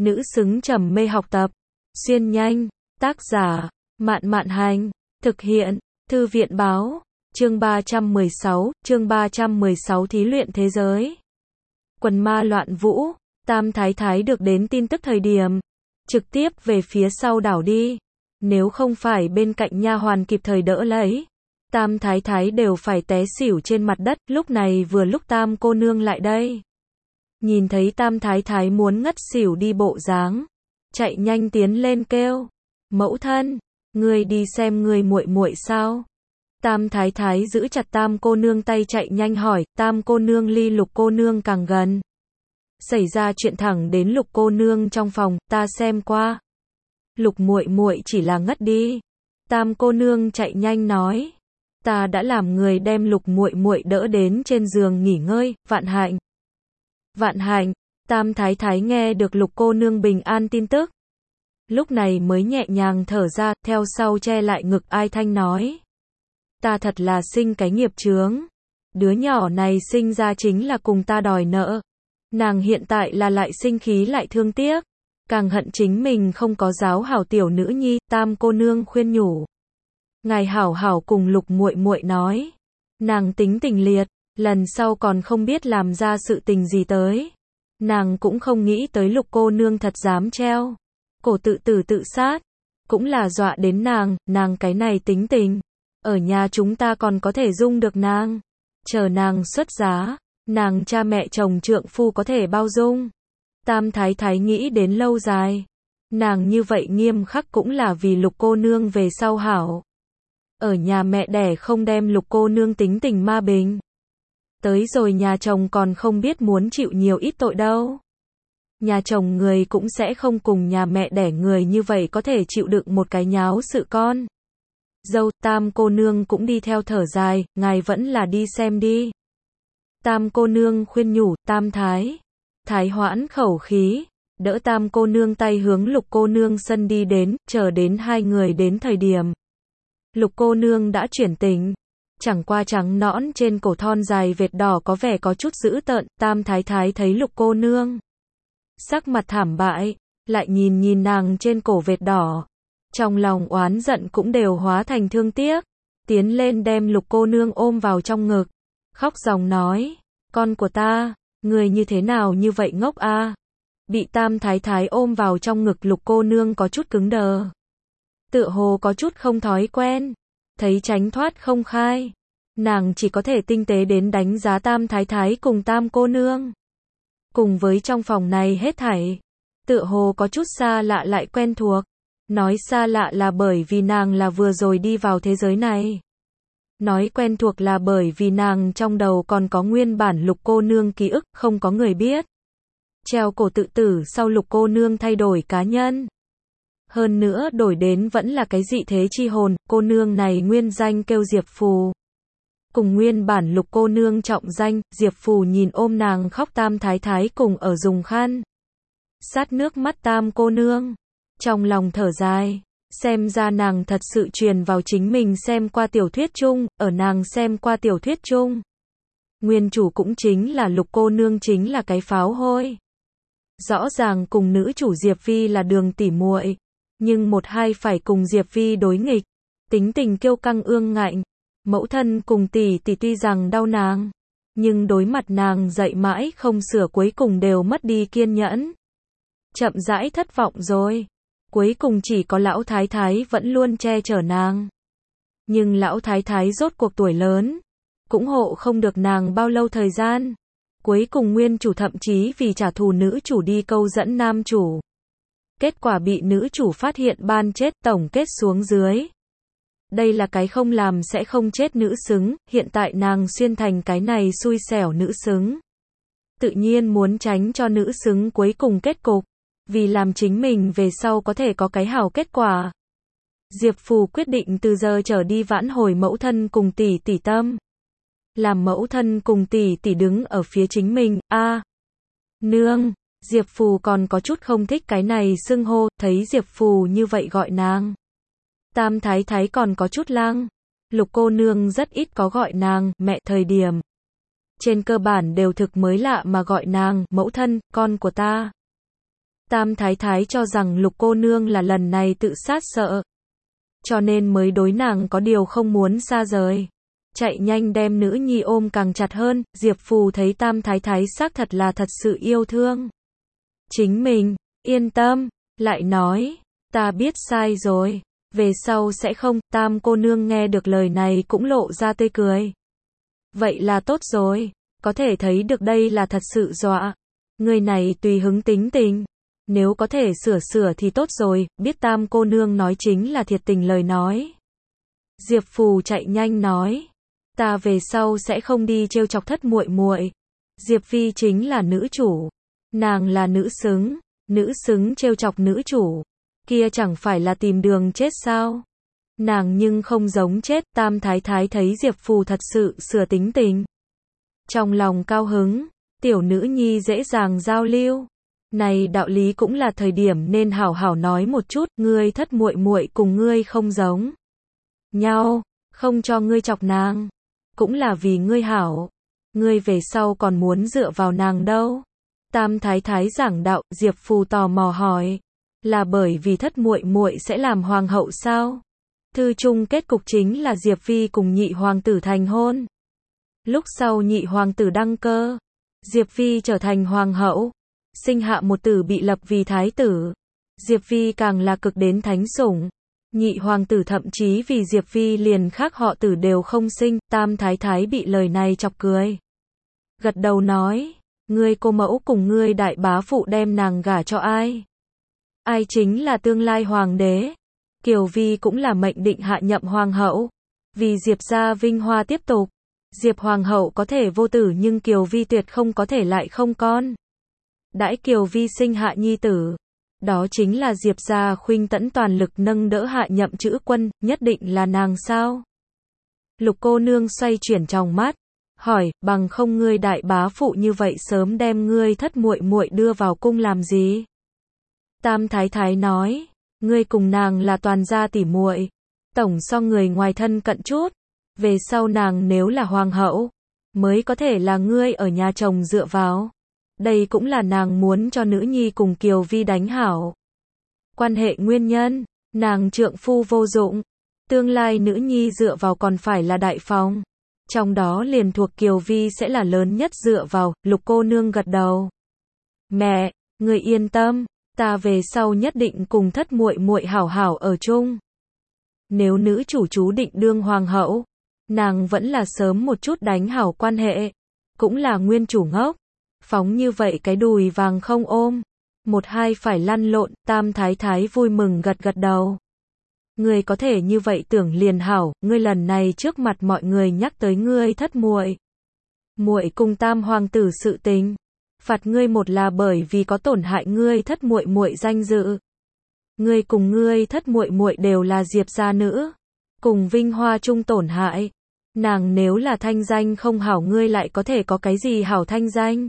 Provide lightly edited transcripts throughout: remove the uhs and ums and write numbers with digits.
nữ xứng trầm mê học tập. Xuyên nhanh, tác giả, Mạn Mạn Hành, thực hiện, Thư viện Báo, chương 316 thí luyện thế giới. Quần ma loạn vũ, Tam Thái Thái được đến tin tức thời điểm, trực tiếp về phía sau đảo đi. Nếu không phải bên cạnh nha hoàn kịp thời đỡ lấy, Tam Thái Thái đều phải té xỉu trên mặt đất. Lúc này vừa lúc Tam cô nương lại đây. Nhìn thấy Tam Thái Thái muốn ngất xỉu đi bộ dáng, chạy nhanh tiến lên kêu, mẫu thân, người đi xem người muội muội sao? Tam Thái Thái giữ chặt Tam cô nương tay chạy nhanh hỏi. Tam cô nương ly Lục cô nương càng gần. Xảy ra chuyện thẳng đến Lục cô nương trong phòng, ta xem qua. Lục muội muội chỉ là ngất đi. Tam cô nương chạy nhanh nói, ta đã làm người đem Lục muội muội đỡ đến trên giường nghỉ ngơi. Vạn hạnh. Vạn hạnh. Tam Thái Thái nghe được Lục cô nương bình an tin tức, lúc này mới nhẹ nhàng thở ra, theo sau che lại ngực ai thanh nói, ta thật là sinh cái nghiệp chướng. Đứa nhỏ này sinh ra chính là cùng ta đòi nợ. Nàng hiện tại là lại sinh khí lại thương tiếc, càng hận chính mình không có giáo hảo tiểu nữ nhi. Tam cô nương khuyên nhủ, ngài hảo hảo cùng Lục muội muội nói, nàng tính tình liệt, lần sau còn không biết làm ra sự tình gì tới. Nàng cũng không nghĩ tới Lục cô nương thật dám treo cổ tự tử tự sát, cũng là dọa đến nàng cái này tính tình, ở nhà chúng ta còn có thể dung được nàng, chờ nàng xuất giá, nàng cha mẹ chồng trượng phu có thể bao dung. Tam Thái Thái nghĩ đến lâu dài, nàng như vậy nghiêm khắc cũng là vì Lục cô nương về sau hảo. Ở nhà mẹ đẻ không đem Lục cô nương tính tình ma bình, tới rồi nhà chồng còn không biết muốn chịu nhiều ít tội đâu. Nhà chồng người cũng sẽ không cùng nhà mẹ đẻ người như vậy có thể chịu đựng một cái nháo sự con dâu. Tam cô nương cũng đi theo thở dài, ngài vẫn là đi xem đi. Tam cô nương khuyên nhủ. Tam Thái Thái hoãn khẩu khí, đỡ Tam cô nương tay hướng Lục cô nương sân đi đến. Chờ đến hai người đến thời điểm, Lục cô nương đã chuyển tình, chẳng qua trắng nõn trên cổ thon dài vệt đỏ có vẻ có chút dữ tợn. Tam Thái Thái thấy Lục cô nương sắc mặt thảm bại, lại nhìn nàng trên cổ vệt đỏ, trong lòng oán giận cũng đều hóa thành thương tiếc, tiến lên đem Lục cô nương ôm vào trong ngực, khóc ròng nói, con của ta, người như thế nào như vậy ngốc a? Bị Tam Thái Thái ôm vào trong ngực, Lục cô nương có chút cứng đờ, tựa hồ có chút không thói quen, thấy tránh thoát không khai, nàng chỉ có thể tinh tế đến đánh giá Tam Thái Thái cùng Tam cô nương, cùng với trong phòng này hết thảy, tựa hồ có chút xa lạ lại quen thuộc. Nói xa lạ là bởi vì nàng là vừa rồi đi vào thế giới này, nói quen thuộc là bởi vì nàng trong đầu còn có nguyên bản Lục cô nương ký ức, không có người biết. Treo cổ tự tử sau Lục cô nương thay đổi cá nhân, hơn nữa đổi đến vẫn là cái dị thế chi hồn. Cô nương này nguyên danh kêu Diệp Phù, cùng nguyên bản Lục cô nương trọng danh. Diệp Phù nhìn ôm nàng khóc Tam Thái Thái cùng ở dùng khăn sát nước mắt Tam cô nương, trong lòng thở dài, xem ra nàng thật sự truyền vào chính mình xem qua tiểu thuyết chung. Ở nàng xem qua tiểu thuyết chung, nguyên chủ cũng chính là Lục cô nương chính là cái pháo hôi, rõ ràng cùng nữ chủ Diệp Vi là đường tỉ muội, nhưng một hai phải cùng Diệp Vi đối nghịch, tính tình kiêu căng ương ngạnh. Mẫu thân cùng tỷ tỷ tuy rằng đau nàng, nhưng đối mặt nàng dạy mãi không sửa, cuối cùng đều mất đi kiên nhẫn, chậm rãi thất vọng rồi. Cuối cùng chỉ có lão thái thái vẫn luôn che chở nàng, nhưng lão thái thái rốt cuộc tuổi lớn, cũng hộ không được nàng bao lâu thời gian. Cuối cùng nguyên chủ thậm chí vì trả thù nữ chủ đi câu dẫn nam chủ, kết quả bị nữ chủ phát hiện ban chết. Tổng kết xuống dưới, đây là cái không làm sẽ không chết nữ xứng. Hiện tại nàng xuyên thành cái này xui xẻo nữ xứng, tự nhiên muốn tránh cho nữ xứng cuối cùng kết cục, vì làm chính mình về sau có thể có cái hảo kết quả. Diệp Phù quyết định từ giờ trở đi vãn hồi mẫu thân cùng tỷ tỷ tâm, làm mẫu thân cùng tỷ tỷ đứng ở phía chính mình. Nương. Diệp Phù còn có chút không thích cái này xưng hô, thấy Diệp Phù như vậy gọi nàng, Tam Thái Thái còn có chút lăng. Lục cô nương rất ít có gọi nàng mẹ thời điểm, trên cơ bản đều thực mới lạ mà gọi nàng mẫu thân, con của ta. Tam thái thái cho rằng Lục cô nương là lần này tự sát sợ, cho nên mới đối nàng có điều không muốn xa rời. Chạy nhanh đem nữ nhi ôm càng chặt hơn, Diệp Phù thấy Tam thái thái xác thật là thật sự yêu thương chính mình, yên tâm, lại nói, ta biết sai rồi, về sau sẽ không. Tam cô nương nghe được lời này cũng lộ ra tươi cười. Vậy là tốt rồi, có thể thấy được đây là thật sự dọa. Người này tùy hứng tính tình, nếu có thể sửa thì tốt rồi, biết Tam cô nương nói chính là thiệt tình lời nói. Diệp Phù chạy nhanh nói, ta về sau sẽ không đi trêu chọc thất muội muội. Diệp Phi chính là nữ chủ, nàng là nữ xứng trêu chọc nữ chủ, kia chẳng phải là tìm đường chết sao? Nàng nhưng không giống chết. Tam thái thái thấy Diệp Phù thật sự sửa tính tình, trong lòng cao hứng, tiểu nữ nhi dễ dàng giao lưu. Này đạo lý cũng là thời điểm nên hảo hảo nói một chút, ngươi thất muội muội cùng ngươi không giống nhau, không cho ngươi chọc nàng, cũng là vì ngươi hảo, ngươi về sau còn muốn dựa vào nàng đâu. Tam thái thái giảng đạo. Diệp Phù tò mò hỏi, là bởi vì thất muội muội sẽ làm hoàng hậu sao? Thư chung kết cục chính là Diệp Phi cùng nhị hoàng tử thành hôn. Lúc sau nhị hoàng tử đăng cơ, Diệp Phi trở thành hoàng hậu, sinh hạ một tử bị lập vì thái tử. Diệp Phi càng là cực đến thánh sủng. Nhị hoàng tử thậm chí vì Diệp Phi liền khác họ tử đều không sinh. Tam thái thái bị lời này chọc cười, gật đầu nói, ngươi cô mẫu cùng ngươi đại bá phụ đem nàng gả cho ai? Ai chính là tương lai hoàng đế? Kiều Vi cũng là mệnh định hạ nhậm hoàng hậu, vì Diệp gia vinh hoa tiếp tục. Diệp hoàng hậu có thể vô tử nhưng Kiều Vi tuyệt không có thể lại không con. Đãi Kiều Vi sinh hạ nhi tử, đó chính là Diệp gia khuynh tẫn toàn lực nâng đỡ hạ nhậm chữ quân, nhất định là nàng sao? Lục cô nương xoay chuyển trong mắt, hỏi, bằng không ngươi đại bá phụ như vậy sớm đem ngươi thất muội muội đưa vào cung làm gì? Tam thái thái nói, ngươi cùng nàng là toàn gia tỉ muội, tổng so người ngoài thân cận chút, về sau nàng nếu là hoàng hậu, mới có thể là ngươi ở nhà chồng dựa vào. Đây cũng là nàng muốn cho nữ nhi cùng Kiều Vi đánh hảo quan hệ nguyên nhân. Nàng trượng phu vô dụng, tương lai nữ nhi dựa vào còn phải là đại phòng, trong đó liền thuộc Kiều Vi sẽ là lớn nhất dựa vào. Lục cô nương gật đầu, mẹ, người yên tâm, ta về sau nhất định cùng thất muội muội hảo hảo ở chung. Nếu nữ chủ chú định đương hoàng hậu, nàng vẫn là sớm một chút đánh hảo quan hệ, cũng là nguyên chủ ngốc, phóng như vậy cái đùi vàng không ôm, một hai phải lăn lộn. Tam thái thái vui mừng gật gật đầu. Ngươi có thể như vậy tưởng liền hảo, ngươi lần này trước mặt mọi người nhắc tới ngươi thất muội muội cùng tam hoàng tử sự tình, phạt ngươi một là bởi vì có tổn hại ngươi thất muội muội danh dự. Ngươi cùng ngươi thất muội muội đều là Diệp gia nữ, cùng vinh hoa chung tổn hại. Nàng nếu là thanh danh không hảo, ngươi lại có thể có cái gì hảo thanh danh?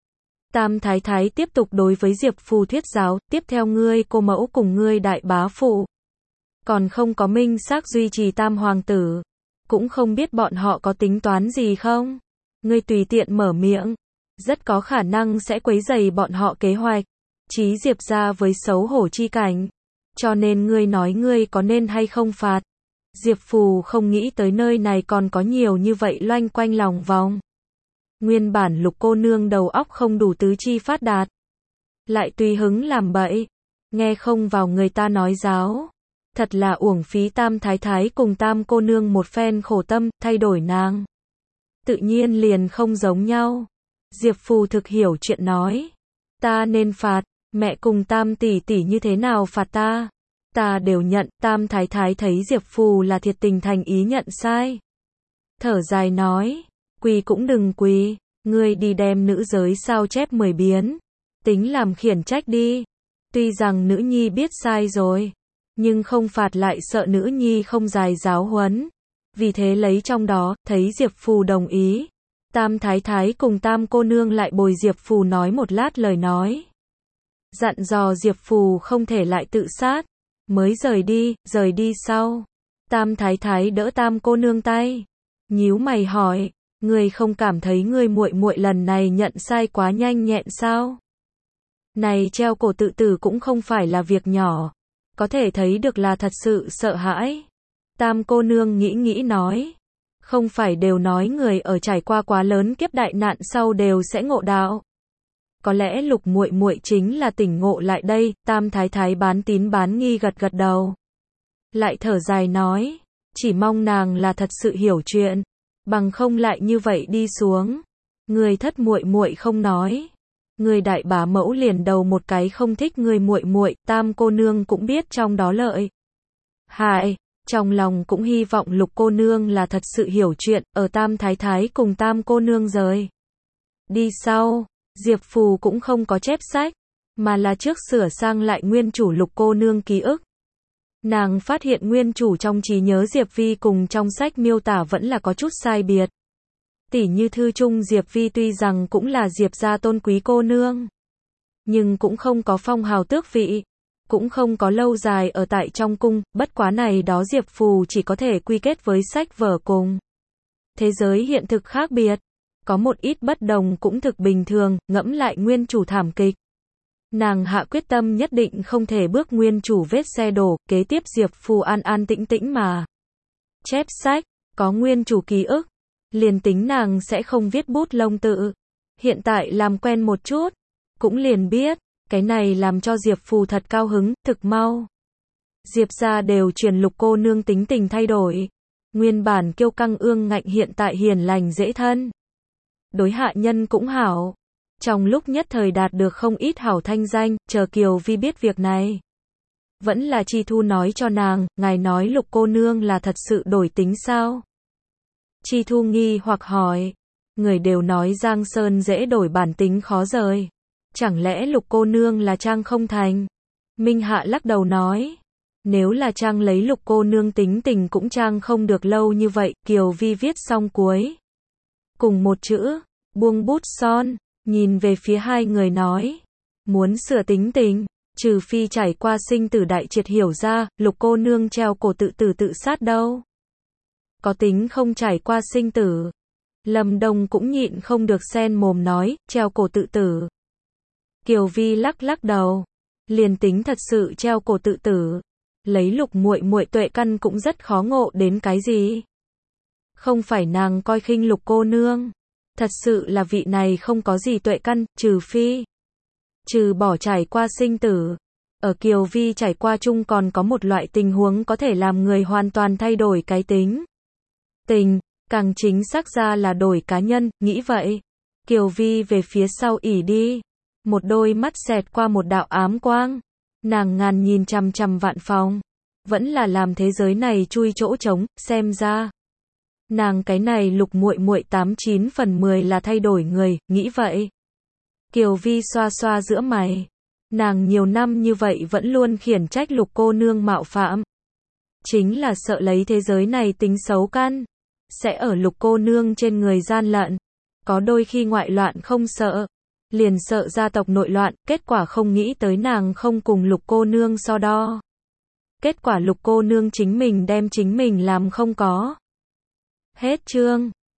Tam thái thái tiếp tục đối với Diệp Phù thuyết giáo, tiếp theo ngươi cô mẫu cùng ngươi đại bá phụ còn không có minh xác duy trì tam hoàng tử, cũng không biết bọn họ có tính toán gì không? Ngươi tùy tiện mở miệng, rất có khả năng sẽ quấy rầy bọn họ kế hoạch, chí Diệp gia với xấu hổ chi cảnh. Cho nên ngươi nói ngươi có nên hay không phạt? Diệp Phù không nghĩ tới nơi này còn có nhiều như vậy loanh quanh lòng vòng. Nguyên bản Lục cô nương đầu óc không đủ tứ chi phát đạt, lại tùy hứng làm bậy, nghe không vào người ta nói giáo. Thật là uổng phí Tam thái thái cùng Tam cô nương một phen khổ tâm, thay đổi nàng tự nhiên liền không giống nhau. Diệp Phù thực hiểu chuyện nói, ta nên phạt, mẹ cùng Tam tỷ tỷ như thế nào phạt ta? Ta đều nhận. Tam thái thái thấy Diệp Phù là thiệt tình thành ý nhận sai, thở dài nói, quỳ cũng đừng quỳ, ngươi đi đem nữ giới sao chép 10 biến, tính làm khiển trách đi. Tuy rằng nữ nhi biết sai rồi, nhưng không phạt lại sợ nữ nhi không dài giáo huấn, vì thế lấy trong đó. Thấy Diệp Phù đồng ý, Tam thái thái cùng Tam cô nương lại bồi Diệp Phù nói một lát lời nói, dặn dò Diệp Phù không thể lại tự sát, mới rời đi sau. Tam thái thái đỡ Tam cô nương tay, nhíu mày hỏi, ngươi không cảm thấy ngươi muội muội lần này nhận sai quá nhanh nhẹn sao? Này treo cổ tự tử cũng không phải là việc nhỏ. Có thể thấy được là thật sự sợ hãi. Tam cô nương nghĩ nghĩ nói. Không phải đều nói người ở trải qua quá lớn kiếp đại nạn sau đều sẽ ngộ đạo. Có lẽ Lục muội muội chính là tỉnh ngộ lại đây. Tam thái thái bán tín bán nghi gật gật đầu. Lại thở dài nói. Chỉ mong nàng là thật sự hiểu chuyện. Bằng không lại như vậy đi xuống. Người thất muội muội không nói. Người đại bá mẫu liền đầu một cái không thích người muội muội. Tam cô nương cũng biết trong đó lợi hại. Trong lòng cũng hy vọng Lục cô nương là thật sự hiểu chuyện. Ở Tam thái thái cùng Tam cô nương rời đi sau, Diệp Phù cũng không có chép sách, mà là trước sửa sang lại nguyên chủ Lục cô nương ký ức. Nàng phát hiện nguyên chủ trong trí nhớ Diệp Vi cùng trong sách miêu tả vẫn là có chút sai biệt. Tỉ như thư chung Diệp Vi tuy rằng cũng là Diệp gia tôn quý cô nương, nhưng cũng không có phong hào tước vị, cũng không có lâu dài ở tại trong cung, bất quá này đó Diệp Phù chỉ có thể quy kết với sách vở cùng thế giới hiện thực khác biệt. Có một ít bất đồng cũng thực bình thường, ngẫm lại nguyên chủ thảm kịch. Nàng hạ quyết tâm nhất định không thể bước nguyên chủ vết xe đổ, kế tiếp Diệp Phù an an tĩnh tĩnh mà chép sách, có nguyên chủ ký ức. Liền tính nàng sẽ không viết bút lông tự. Hiện tại làm quen một chút, cũng liền biết, cái này làm cho Diệp Phù thật cao hứng, thực mau. Diệp gia đều truyền Lục cô nương tính tình thay đổi. Nguyên bản kiêu căng ương ngạnh hiện tại hiền lành dễ thân. Đối hạ nhân cũng hảo. Trong lúc nhất thời đạt được không ít hảo thanh danh, chờ Kiều Vi biết việc này. Vẫn là Chi Thu nói cho nàng, ngài nói Lục cô nương là thật sự đổi tính sao? Chi Thu nghi hoặc hỏi. Người đều nói Giang Sơn dễ đổi bản tính khó rời. Chẳng lẽ Lục cô nương là trang không thành? Minh Hạ lắc đầu nói. Nếu là trang lấy Lục cô nương tính tình cũng trang không được lâu như vậy. Kiều Vi viết xong cuối cùng một chữ, buông bút son, nhìn về phía hai người nói. Muốn sửa tính tình, trừ phi trải qua sinh tử đại triệt hiểu ra, Lục cô nương treo cổ tự tử tự sát đâu. Có tính không trải qua sinh tử. Lâm Đông cũng nhịn không được xen mồm nói, treo cổ tự tử. Kiều Vi lắc lắc đầu. Liền tính thật sự treo cổ tự tử. Lấy Lục muội muội tuệ căn cũng rất khó ngộ đến cái gì. Không phải nàng coi khinh Lục cô nương. Thật sự là vị này không có gì tuệ căn, trừ bỏ trải qua sinh tử. Ở Kiều Vi trải qua chung còn có một loại tình huống có thể làm người hoàn toàn thay đổi cái tính tình, càng chính xác ra là đổi cá nhân, nghĩ vậy. Kiều Vi về phía sau ỉ đi. Một đôi mắt xẹt qua một đạo ám quang. Nàng ngàn nhìn chằm chằm vạn phòng. Vẫn là làm thế giới này chui chỗ trống, xem ra. Nàng cái này Lục muội muội 89 phần 10 là thay đổi người, nghĩ vậy. Kiều Vi xoa xoa giữa mày. Nàng nhiều năm như vậy vẫn luôn khiển trách Lục cô nương mạo phạm. Chính là sợ lấy thế giới này tính xấu căn. Sẽ ở Lục cô nương trên người gian lận. Có đôi khi ngoại loạn không sợ. Liền sợ gia tộc nội loạn, kết quả không nghĩ tới nàng không cùng Lục cô nương so đo. Kết quả Lục cô nương chính mình đem chính mình làm không có. Hết chương.